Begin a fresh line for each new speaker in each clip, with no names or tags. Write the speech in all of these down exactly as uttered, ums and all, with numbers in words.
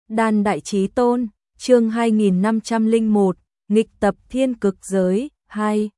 Đan Đại Chí Tôn, chương hai nghìn năm trăm lẻ một, nghịch tập thiên cực giới, hai.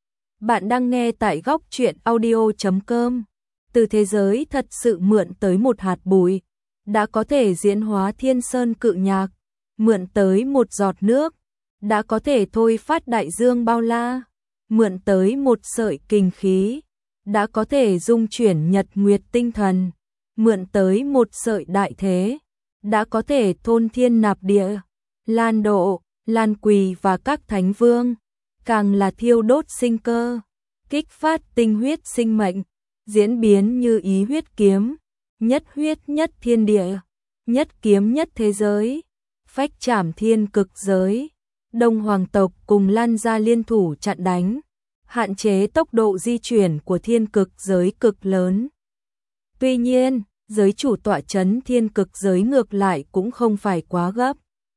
Bạn đang nghe tại góc truyện audio chấm com. Từ thế giới thật sự mượn tới một hạt bụi, đã có thể diễn hóa thiên sơn cự nhạc, mượn tới một giọt nước, đã có thể thôi phát đại dương bao la, mượn tới một sợi kình khí, đã có thể dung chuyển nhật nguyệt tinh thần, mượn tới một sợi đại thế, đã có thể thôn thiên nạp địa, lan độ, lan quỳ và các thánh vương, càng là thiêu đốt sinh cơ, kích phát tinh huyết sinh mệnh, diễn biến như ý huyết kiếm, nhất huyết nhất thiên địa, nhất kiếm nhất thế giới, phách trảm thiên cực giới. Đông Hoàng tộc cùng Lan gia liên thủ chặn đánh, hạn chế tốc độ di chuyển của thiên cực giới cực lớn. Tuy nhiên, giới chủ tọa chấn thiên cực giới ngược lại cũng không phải quá gấp.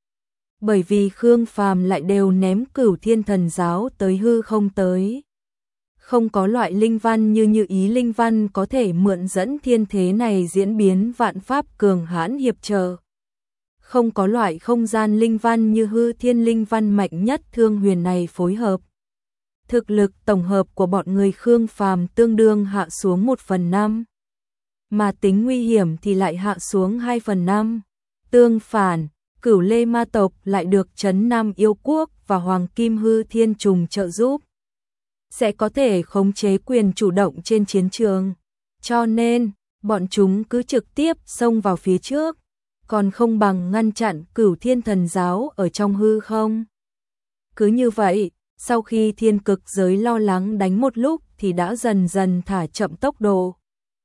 Bởi vì Khương Phàm lại đều ném Cửu Thiên Thần Giáo tới hư không tới. Không có loại linh văn như như ý linh văn có thể mượn dẫn thiên thế này diễn biến vạn pháp cường hãn hiệp trợ. Không có loại không gian linh văn như hư thiên linh văn mạnh nhất thương huyền này phối hợp. Thực lực tổng hợp của bọn người Khương Phàm tương đương hạ xuống một phần năm. Mà tính nguy hiểm thì lại hạ xuống hai phần năm. Tương phản, Cửu Lê ma tộc lại được Trấn Nam Yêu Quốc và Hoàng Kim Hư Thiên Trùng trợ giúp. Sẽ có thể khống chế quyền chủ động trên chiến trường. Cho nên, bọn chúng cứ trực tiếp xông vào phía trước, còn không bằng ngăn chặn Cửu Thiên Thần Giáo ở trong hư không. Cứ như vậy, sau khi thiên cực giới lo lắng đánh một lúc thì đã dần dần thả chậm tốc độ.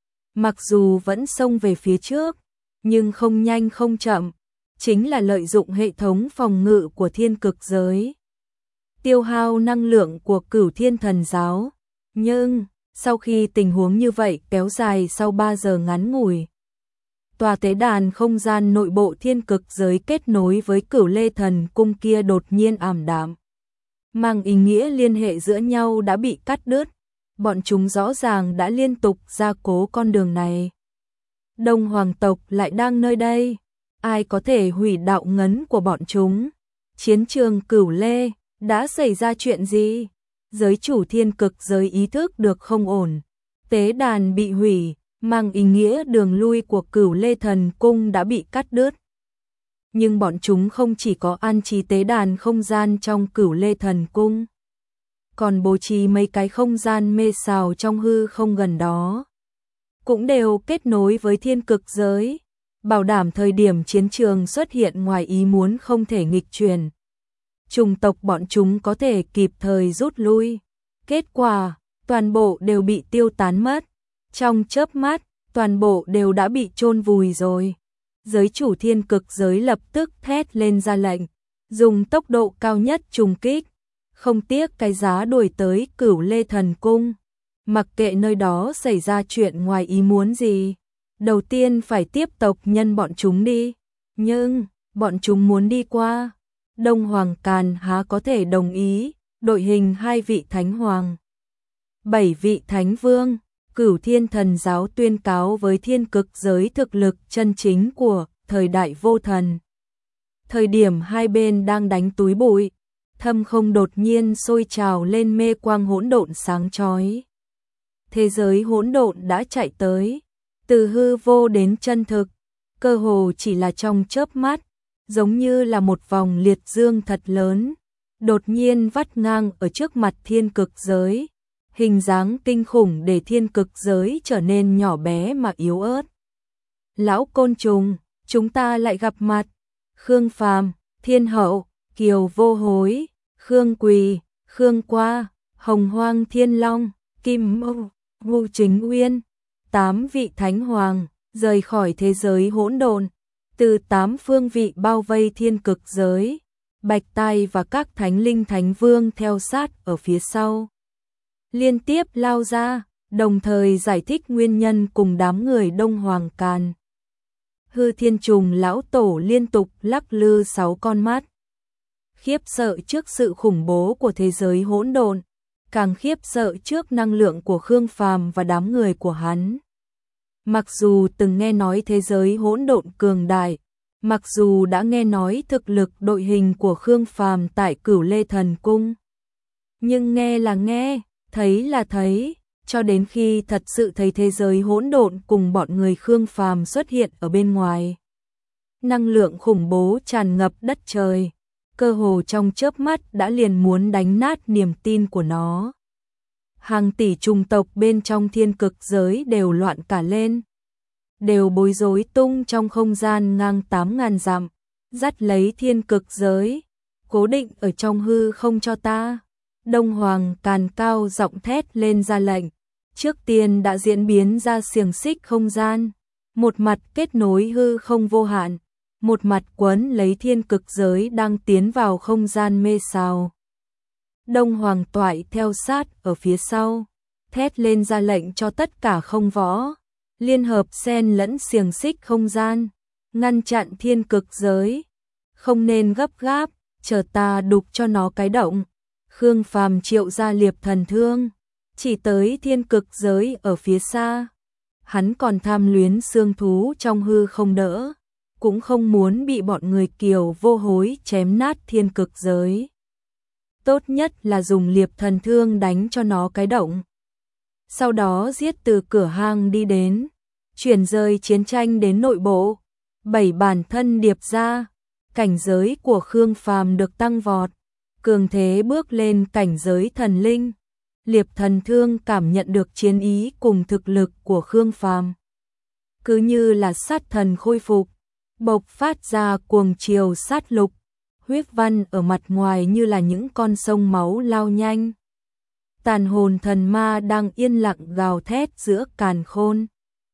Mặc dù vẫn xông về phía trước, nhưng không nhanh không chậm, chính là lợi dụng hệ thống phòng ngự của thiên cực giới. Tiêu hao năng lượng của Cửu Thiên Thần Giáo. Nhưng, sau khi tình huống như vậy kéo dài sau ba giờ ngắn ngủi, tòa tế đàn không gian nội bộ thiên cực giới kết nối với Cửu Lê Thần Cung kia đột nhiên ảm đạm. Mang ý nghĩa liên hệ giữa nhau đã bị cắt đứt, bọn chúng rõ ràng đã liên tục gia cố con đường này. Đông Hoàng tộc lại đang nơi đây, ai có thể hủy đạo ngấn của bọn chúng? Chiến trường Cửu Lê, đã xảy ra chuyện gì? Giới chủ thiên cực giới ý thức được không ổn, tế đàn bị hủy, mang ý nghĩa đường lui của Cửu Lê Thần Cung đã bị cắt đứt. Nhưng bọn chúng không chỉ có an trí tế đàn không gian trong Cửu Lê Thần Cung, còn bố trí mấy cái không gian mê sào trong hư không gần đó, cũng đều kết nối với thiên cực giới, bảo đảm thời điểm chiến trường xuất hiện ngoài ý muốn không thể nghịch chuyển. Chủng tộc bọn chúng có thể kịp thời rút lui. Kết quả, toàn bộ đều bị tiêu tán mất. Trong chớp mắt, toàn bộ đều đã bị chôn vùi rồi. Giới chủ thiên cực giới lập tức thét lên ra lệnh, dùng tốc độ cao nhất trùng kích, không tiếc cái giá đuổi tới Cửu Lê Thần Cung. Mặc kệ nơi đó xảy ra chuyện ngoài ý muốn gì, đầu tiên phải tiếp tộc nhân bọn chúng đi. Nhưng, bọn chúng muốn đi qua, Đông Hoàng Càn há có thể đồng ý, đội hình hai vị thánh hoàng, bảy vị thánh vương. Cửu Thiên Thần Giáo tuyên cáo với thiên cực giới thực lực chân chính của thời đại vô thần. Thời điểm hai bên đang đánh túi bụi, thâm không đột nhiên sôi trào lên mê quang hỗn độn sáng chói. Thế giới hỗn độn đã chạy tới, từ hư vô đến chân thực, cơ hồ chỉ là trong chớp mắt, giống như là một vòng liệt dương thật lớn, đột nhiên vắt ngang ở trước mặt thiên cực giới. Hình dáng kinh khủng để thiên cực giới trở nên nhỏ bé mà yếu ớt. Lão côn trùng, chúng ta lại gặp mặt. Khương Phàm, Thiên Hậu, Kiều Vô Hối, Khương Quỳ, Khương Qua, Hồng Hoang Thiên Long, Kim Mâu, Ngô Chính Uyên, tám vị thánh hoàng rời khỏi thế giới hỗn độn, từ tám phương vị bao vây thiên cực giới, Bạch Tai và các thánh linh thánh vương theo sát ở phía sau. Liên tiếp lao ra, đồng thời giải thích nguyên nhân cùng đám người Đông Hoàng Càn. Hư Thiên Trùng lão tổ liên tục lắc lư sáu con mắt. Khiếp sợ trước sự khủng bố của thế giới hỗn độn, càng khiếp sợ trước năng lượng của Khương Phàm và đám người của hắn. Mặc dù từng nghe nói thế giới hỗn độn cường đại, Mặc dù đã nghe nói thực lực đội hình của Khương Phàm tại Cửu Lê Thần Cung, nhưng nghe là nghe, thấy là thấy, cho đến khi thật sự thấy thế giới hỗn độn cùng bọn người Khương Phàm xuất hiện ở bên ngoài. Năng lượng khủng bố tràn ngập đất trời, cơ hồ trong chớp mắt đã liền muốn đánh nát niềm tin của nó. Hàng tỷ chủng tộc bên trong thiên cực giới đều loạn cả lên, đều bối rối tung trong không gian ngang tám ngàn dặm, dắt lấy thiên cực giới, cố định ở trong hư không cho ta. Đông Hoàng càn cao giọng thét lên ra lệnh, trước tiên đã diễn biến ra xiềng xích không gian, một mặt kết nối hư không vô hạn, một mặt quấn lấy thiên cực giới đang tiến vào không gian mê sào. Đông Hoàng toại theo sát ở phía sau, thét lên ra lệnh cho tất cả không võ, liên hợp xen lẫn xiềng xích không gian, ngăn chặn thiên cực giới. Không nên gấp gáp, chờ ta đục cho nó cái động. Khương Phàm triệu ra liệp thần thương, chỉ tới thiên cực giới ở phía xa. Hắn còn tham luyến xương thú trong hư không đỡ, cũng không muốn bị bọn người Kiều vô hối chém nát thiên cực giới. Tốt nhất là dùng liệp thần thương đánh cho nó cái động. Sau đó giết từ cửa hang đi đến, chuyển rời chiến tranh đến nội bộ, bảy bản thân điệp ra, cảnh giới của Khương Phàm được tăng vọt, cường thế bước lên cảnh giới thần linh. Liệp thần thương cảm nhận được chiến ý cùng thực lực của Khương Phàm, cứ như là sát thần khôi phục, bộc phát ra cuồng triều sát lục, huyết văn ở mặt ngoài như là những con sông máu lao nhanh. Tàn hồn thần ma đang yên lặng gào thét giữa càn khôn.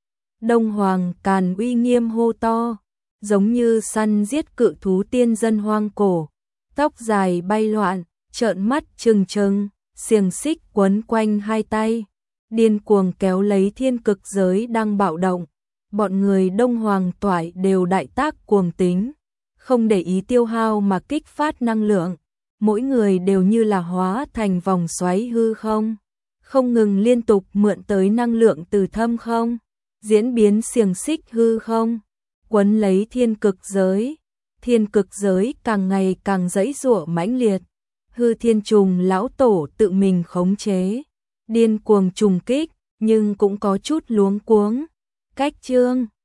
Đông Hoàng càn uy nghiêm hô to, giống như săn giết cự thú tiên dân hoang cổ, tóc dài bay loạn, trợn mắt trừng trừng, xiềng xích quấn quanh hai tay, điên cuồng kéo lấy thiên cực giới đang bạo động. Bọn người Đông Hoàng toại đều đại tác cuồng tính, không để ý tiêu hao mà kích phát năng lượng, mỗi người đều như là hóa thành vòng xoáy hư không, không ngừng liên tục mượn tới năng lượng từ thâm không, diễn biến xiềng xích hư không, quấn lấy thiên cực giới. Thiên cực giới càng ngày càng giãy giụa mãnh liệt, Hư Thiên Trùng lão tổ tự mình khống chế, điên cuồng trùng kích, nhưng cũng có chút luống cuống. Cách chương